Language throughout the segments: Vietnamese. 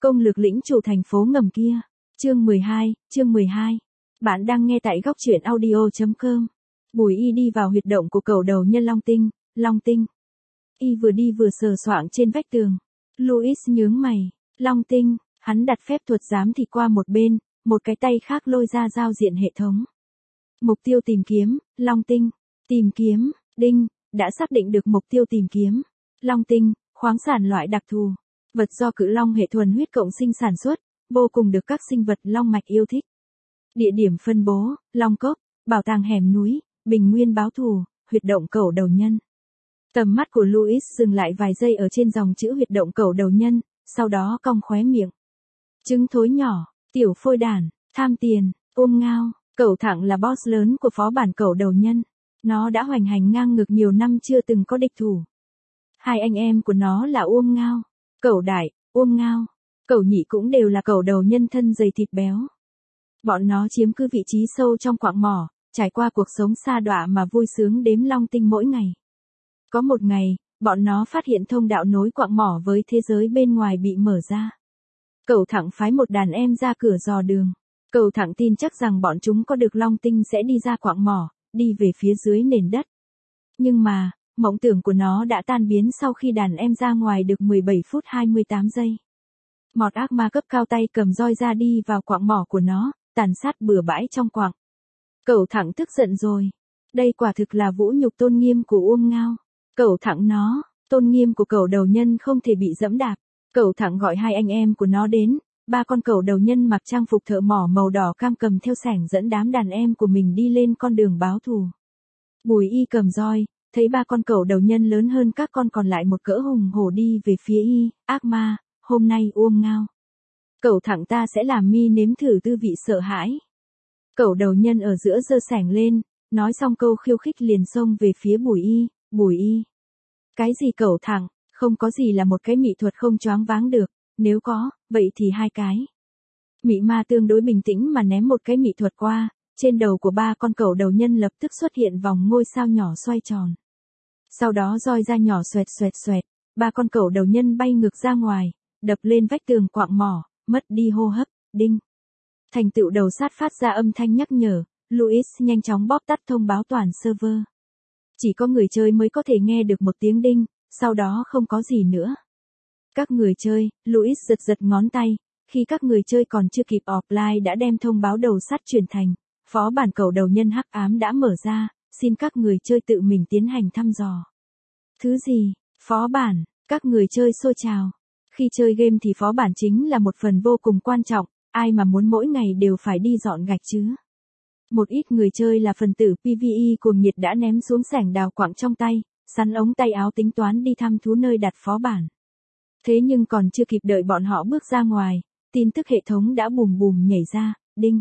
Công lược lĩnh chủ thành phố ngầm kia. Chương 12. Bạn đang nghe tại góc truyện audio.com. Bùi Y đi vào huyệt động của cẩu đầu nhân Long Tinh. Y vừa đi vừa sờ soạng trên vách tường. Louis nhướng mày. Long Tinh, hắn đặt phép thuật giám thị qua một bên, một cái tay khác lôi ra giao diện hệ thống. Mục tiêu tìm kiếm, Long Tinh. Tìm kiếm, đinh, đã xác định được mục tiêu tìm kiếm. Long Tinh, khoáng sản loại đặc thù. Vật do cự long hệ thuần huyết cộng sinh sản xuất, vô cùng được các sinh vật long mạch yêu thích. Địa điểm phân bố, Long Cốc, bảo tàng hẻm núi, bình nguyên báo thù, huyệt động cẩu đầu nhân. Tầm mắt của Louis dừng lại vài giây ở trên dòng chữ huyệt động cẩu đầu nhân, sau đó cong khóe miệng. Trứng thối nhỏ, tiểu phôi đản, tham tiền, ôm ngao, cẩu thẳng là boss lớn của phó bản cẩu đầu nhân. Nó đã hoành hành ngang ngược nhiều năm chưa từng có địch thủ. Hai anh em của nó là Uông Ngao, cẩu đại, Uông Ngao, cẩu nhị cũng đều là cẩu đầu nhân thân dày thịt béo. Bọn nó chiếm cứ vị trí sâu trong quạng mỏ, trải qua cuộc sống sa đọa mà vui sướng đếm long tinh mỗi ngày. Có một ngày, bọn nó phát hiện thông đạo nối quạng mỏ với thế giới bên ngoài bị mở ra. Cẩu thẳng phái một đàn em ra cửa dò đường. Cẩu thẳng tin chắc rằng bọn chúng có được long tinh sẽ đi ra quạng mỏ, đi về phía dưới nền đất. Nhưng mà, mộng tưởng của nó đã tan biến sau khi đàn em ra ngoài được 17 phút 28 giây. Một ác ma cấp cao tay cầm roi ra đi vào quạng mỏ của nó, tàn sát bừa bãi trong quạng. Cẩu thẳng tức giận rồi. Đây quả thực là vũ nhục tôn nghiêm của Uông Ngao. Cẩu thẳng nó, tôn nghiêm của cẩu đầu nhân không thể bị dẫm đạp. Cẩu thẳng gọi hai anh em của nó đến, ba con cẩu đầu nhân mặc trang phục thợ mỏ màu đỏ cam cầm theo xẻng dẫn đám đàn em của mình đi lên con đường báo thù. Bùi Y cầm roi, thấy ba con cẩu đầu nhân lớn hơn các con còn lại một cỡ hùng hổ đi về phía Y, ác ma, hôm nay Uông Ngao. Cẩu thẳng ta sẽ làm mi nếm thử tư vị sợ hãi. Cẩu đầu nhân ở giữa giơ xẻng lên, nói xong câu khiêu khích liền xông về phía Bùi Y. Cái gì cẩu thẳng, không có gì là một cái mị thuật không choáng váng được, nếu có, vậy thì hai cái. Mị ma tương đối bình tĩnh mà ném một cái mị thuật qua, trên đầu của ba con cẩu đầu nhân lập tức xuất hiện vòng ngôi sao nhỏ xoay tròn. Sau đó roi ra nhỏ xoẹt, ba con cẩu đầu nhân bay ngược ra ngoài, đập lên vách tường quạng mỏ, mất đi hô hấp, đinh. Thành tựu đầu sát phát ra âm thanh nhắc nhở, Louis nhanh chóng bóp tắt thông báo toàn server. Chỉ có người chơi mới có thể nghe được một tiếng đinh, sau đó không có gì nữa. Các người chơi, Louis giật ngón tay, khi các người chơi còn chưa kịp offline đã đem thông báo đầu sát truyền thành, phó bản cẩu đầu nhân hắc ám đã mở ra, xin các người chơi tự mình tiến hành thăm dò. Thứ gì? Phó bản, các người chơi xôi trào. Khi chơi game thì phó bản chính là một phần vô cùng quan trọng, ai mà muốn mỗi ngày đều phải đi dọn gạch chứ. Một ít người chơi là phần tử PvE cuồng nhiệt đã ném xuống xẻng đào quặng trong tay, sắn ống tay áo tính toán đi thăm thú nơi đặt phó bản. Thế nhưng còn chưa kịp đợi bọn họ bước ra ngoài, tin tức hệ thống đã bùm nhảy ra, đinh.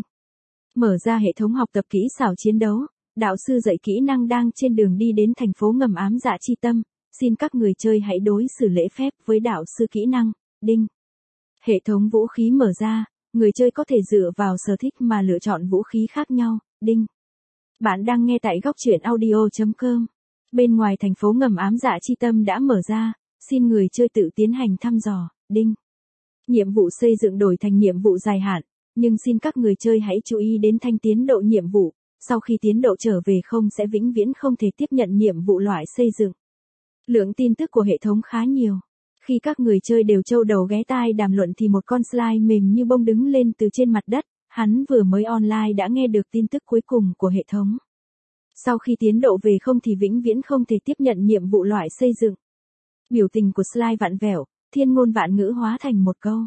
Mở ra hệ thống học tập kỹ xảo chiến đấu, đạo sư dạy kỹ năng đang trên đường đi đến thành phố ngầm ám dạ chi tâm, xin các người chơi hãy đối xử lễ phép với đạo sư kỹ năng, đinh. Hệ thống vũ khí mở ra, người chơi có thể dựa vào sở thích mà lựa chọn vũ khí khác nhau, đinh. Bạn đang nghe tại góc truyện audio.com. Bên ngoài thành phố ngầm ám dạ chi tâm đã mở ra, xin người chơi tự tiến hành thăm dò, đinh. Nhiệm vụ xây dựng đổi thành nhiệm vụ dài hạn, nhưng xin các người chơi hãy chú ý đến thanh tiến độ nhiệm vụ, sau khi tiến độ trở về không sẽ vĩnh viễn không thể tiếp nhận nhiệm vụ loại xây dựng. Lượng tin tức của hệ thống khá nhiều. Khi các người chơi đều trâu đầu ghé tai đàm luận thì một con slime mềm như bông đứng lên từ trên mặt đất, hắn vừa mới online đã nghe được tin tức cuối cùng của hệ thống. Sau khi tiến độ về không thì vĩnh viễn không thể tiếp nhận nhiệm vụ loại xây dựng. Biểu tình của slime vặn vẹo, thiên ngôn vạn ngữ hóa thành một câu.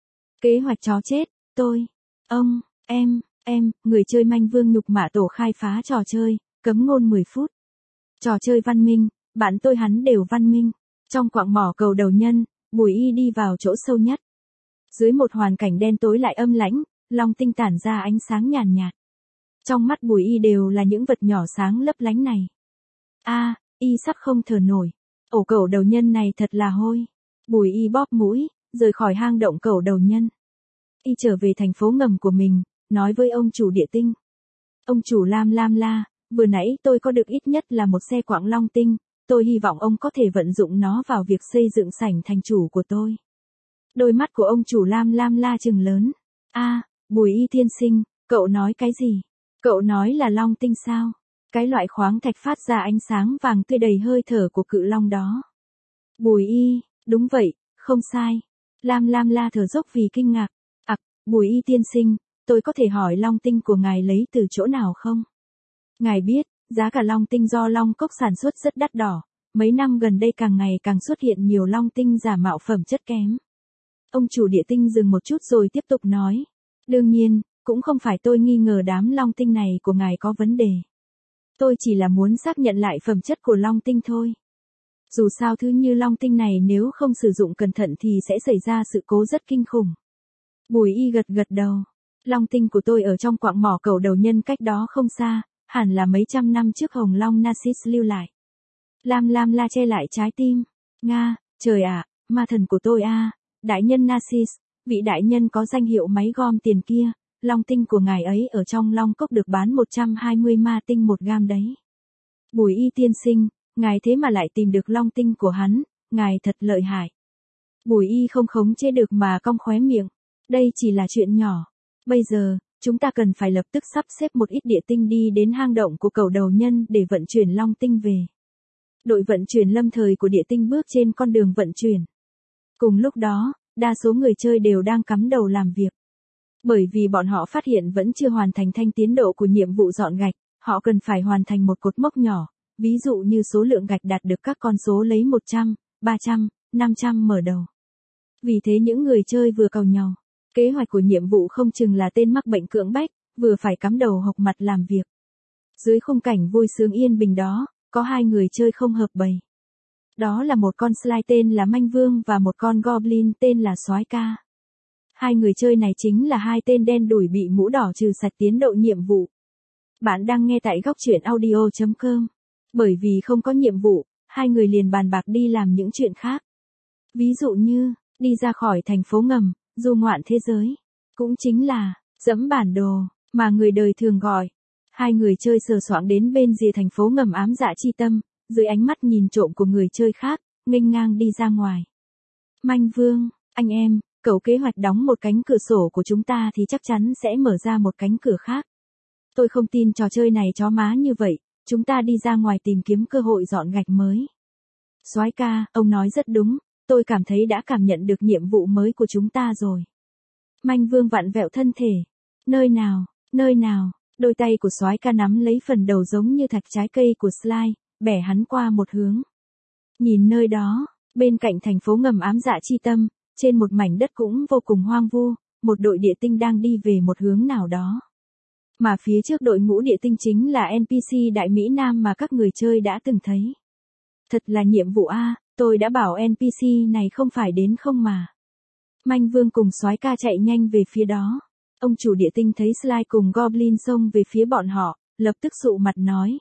Kế hoạch chó chết, tôi, ông, em, người chơi manh vương nhục mạ tổ khai phá trò chơi, cấm ngôn 10 phút. Trò chơi văn minh, bạn tôi hắn đều văn minh. Trong quạng mỏ cẩu đầu nhân, Bùi Y đi vào chỗ sâu nhất. Dưới một hoàn cảnh đen tối lại âm lãnh, long tinh tản ra ánh sáng nhàn nhạt. Trong mắt Bùi Y đều là những vật nhỏ sáng lấp lánh này. Y sắp không thở nổi. Ổ cẩu đầu nhân này thật là hôi. Bùi Y bóp mũi, rời khỏi hang động cẩu đầu nhân. Y trở về thành phố ngầm của mình, nói với ông chủ địa tinh. Ông chủ Lam La, vừa nãy tôi có được ít nhất là một xe quạng long tinh. Tôi hy vọng ông có thể vận dụng nó vào việc xây dựng sảnh thành chủ của tôi. Đôi mắt của ông chủ Lam Lam La trừng lớn. Bùi Y tiên sinh, cậu nói cái gì? Cậu nói là long tinh sao? Cái loại khoáng thạch phát ra ánh sáng vàng tươi đầy hơi thở của cự long đó. Bùi Y, đúng vậy, không sai. Lam Lam La thở dốc vì kinh ngạc. Bùi Y tiên sinh, tôi có thể hỏi long tinh của ngài lấy từ chỗ nào không? Ngài biết, giá cả long tinh do Long Cốc sản xuất rất đắt đỏ, mấy năm gần đây càng ngày càng xuất hiện nhiều long tinh giả mạo phẩm chất kém. Ông chủ địa tinh dừng một chút rồi tiếp tục nói. Đương nhiên, cũng không phải tôi nghi ngờ đám long tinh này của ngài có vấn đề. Tôi chỉ là muốn xác nhận lại phẩm chất của long tinh thôi. Dù sao thứ như long tinh này nếu không sử dụng cẩn thận thì sẽ xảy ra sự cố rất kinh khủng. Bùi Y gật gật đầu. Long tinh của tôi ở trong quặng mỏ Cẩu Đầu Nhân cách đó không xa, hẳn là mấy trăm năm trước Hồng Long Narcissus lưu lại. Lam Lam La che lại trái tim. Nga, trời ạ, ma thần của tôi đại nhân Narcissus, vị đại nhân có danh hiệu máy gom tiền kia, long tinh của ngài ấy ở trong Long Cốc được bán 120 ma tinh một gam đấy. Bùi Y tiên sinh, ngài thế mà lại tìm được long tinh của hắn, ngài thật lợi hại. Bùi Y không khống chế được mà cong khóe miệng. Đây chỉ là chuyện nhỏ. Bây giờ, chúng ta cần phải lập tức sắp xếp một ít địa tinh đi đến hang động của Cẩu Đầu Nhân để vận chuyển long tinh về. Đội vận chuyển lâm thời của địa tinh bước trên con đường vận chuyển. Cùng lúc đó, đa số người chơi đều đang cắm đầu làm việc. Bởi vì bọn họ phát hiện vẫn chưa hoàn thành thanh tiến độ của nhiệm vụ dọn gạch, họ cần phải hoàn thành một cột mốc nhỏ, ví dụ như số lượng gạch đạt được các con số lấy 100, 300, 500 mở đầu. Vì thế những người chơi vừa càu nhau. Kế hoạch của nhiệm vụ không chừng là tên mắc bệnh cưỡng bách, vừa phải cắm đầu hộc mặt làm việc. Dưới khung cảnh vui sướng yên bình đó, có hai người chơi không hợp bầy. Đó là một con Sly tên là Manh Vương và một con Goblin tên là Soái Ca. Hai người chơi này chính là hai tên đen đủi bị mũ đỏ trừ sạch tiến độ nhiệm vụ. Bạn đang nghe tại góc truyện audio.com. Bởi vì không có nhiệm vụ, hai người liền bàn bạc đi làm những chuyện khác. Ví dụ như, đi ra khỏi thành phố ngầm, du ngoạn thế giới. Cũng chính là, dẫm bản đồ, mà người đời thường gọi. Hai người chơi sờ soạng đến bên rìa thành phố ngầm ám dạ chi tâm, dưới ánh mắt nhìn trộm của người chơi khác, nghênh ngang đi ra ngoài. Manh Vương, anh em, cậu kế hoạch đóng một cánh cửa sổ của chúng ta thì chắc chắn sẽ mở ra một cánh cửa khác. Tôi không tin trò chơi này chó má như vậy, chúng ta đi ra ngoài tìm kiếm cơ hội dọn gạch mới. Soái Ca, ông nói rất đúng, tôi cảm thấy đã cảm nhận được nhiệm vụ mới của chúng ta rồi. Manh Vương vặn vẹo thân thể. Nơi nào, đôi tay của Soái Ca nắm lấy phần đầu giống như thạch trái cây của Sly, bẻ hắn qua một hướng. Nhìn nơi đó, bên cạnh thành phố ngầm ám dạ chi tâm, trên một mảnh đất cũng vô cùng hoang vu, một đội địa tinh đang đi về một hướng nào đó. Mà phía trước đội ngũ địa tinh chính là NPC Đại Mỹ Nam mà các người chơi đã từng thấy. Thật là nhiệm vụ tôi đã bảo NPC này không phải đến không mà. Manh Vương cùng Soái Ca chạy nhanh về phía đó. Ông chủ địa tinh thấy Sly cùng Goblin xông về phía bọn họ, lập tức sụ mặt nói.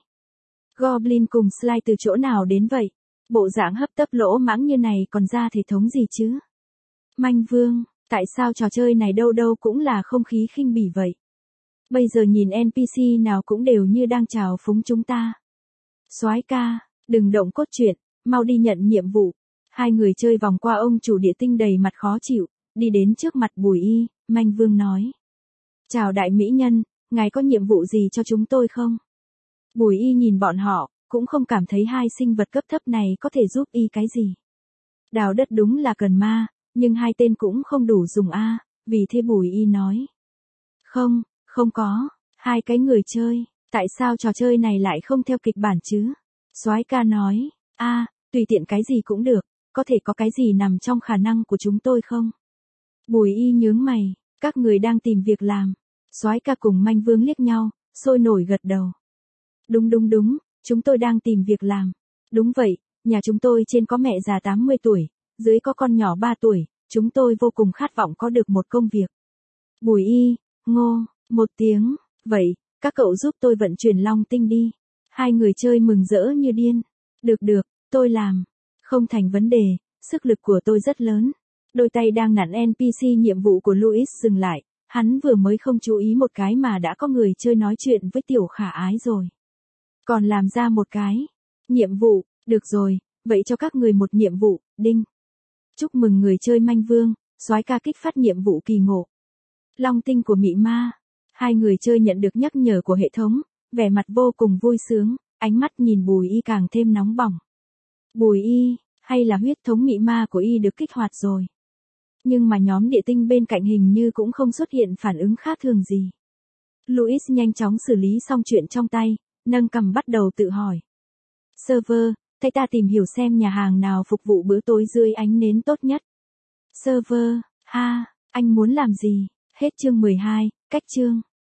Goblin cùng Sly từ chỗ nào đến vậy? Bộ dạng hấp tấp lỗ mãng như này còn ra thể thống gì chứ? Manh Vương, tại sao trò chơi này đâu đâu cũng là không khí khinh bỉ vậy? Bây giờ nhìn NPC nào cũng đều như đang chào phúng chúng ta. Soái Ca, đừng động cốt truyện, mau đi nhận nhiệm vụ. Hai người chơi vòng qua ông chủ địa tinh đầy mặt khó chịu, đi đến trước mặt Bùi Y, Manh Vương nói. Chào đại mỹ nhân, ngài có nhiệm vụ gì cho chúng tôi không? Bùi Y nhìn bọn họ, cũng không cảm thấy hai sinh vật cấp thấp này có thể giúp Y cái gì. Đào đất đúng là cần ma, nhưng hai tên cũng không đủ dùng vì thế Bùi Y nói. Không có, hai cái người chơi, tại sao trò chơi này lại không theo kịch bản chứ? Soái Ca nói, tùy tiện cái gì cũng được, có thể có cái gì nằm trong khả năng của chúng tôi không? Bùi Y nhướng mày, các người đang tìm việc làm. Soái Ca cùng Manh Vương liếc nhau, sôi nổi gật đầu. Đúng, chúng tôi đang tìm việc làm. Đúng vậy, nhà chúng tôi trên có mẹ già 80 tuổi, dưới có con nhỏ 3 tuổi, chúng tôi vô cùng khát vọng có được một công việc. Bùi Y, ngô, một tiếng, vậy, các cậu giúp tôi vận chuyển long tinh đi. Hai người chơi mừng rỡ như điên. Được, tôi làm. Không thành vấn đề, sức lực của tôi rất lớn. Đôi tay đang nặn NPC nhiệm vụ của Louis dừng lại, hắn vừa mới không chú ý một cái mà đã có người chơi nói chuyện với tiểu khả ái rồi. Còn làm ra một cái nhiệm vụ, được rồi, vậy cho các người một nhiệm vụ, đinh. Chúc mừng người chơi Manh Vương, Soái ca kích phát nhiệm vụ kỳ ngộ. Long tinh của mị ma. Hai người chơi nhận được nhắc nhở của hệ thống, vẻ mặt vô cùng vui sướng, ánh mắt nhìn Bùi Y càng thêm nóng bỏng. Bùi Y, hay là huyết thống mị ma của Y được kích hoạt rồi. Nhưng mà nhóm địa tinh bên cạnh hình như cũng không xuất hiện phản ứng khác thường gì. Louis nhanh chóng xử lý xong chuyện trong tay, nâng cằm bắt đầu tự hỏi. Server, thay ta tìm hiểu xem nhà hàng nào phục vụ bữa tối dưới ánh nến tốt nhất. Server, ha, anh muốn làm gì? Hết chương 12, cách chương.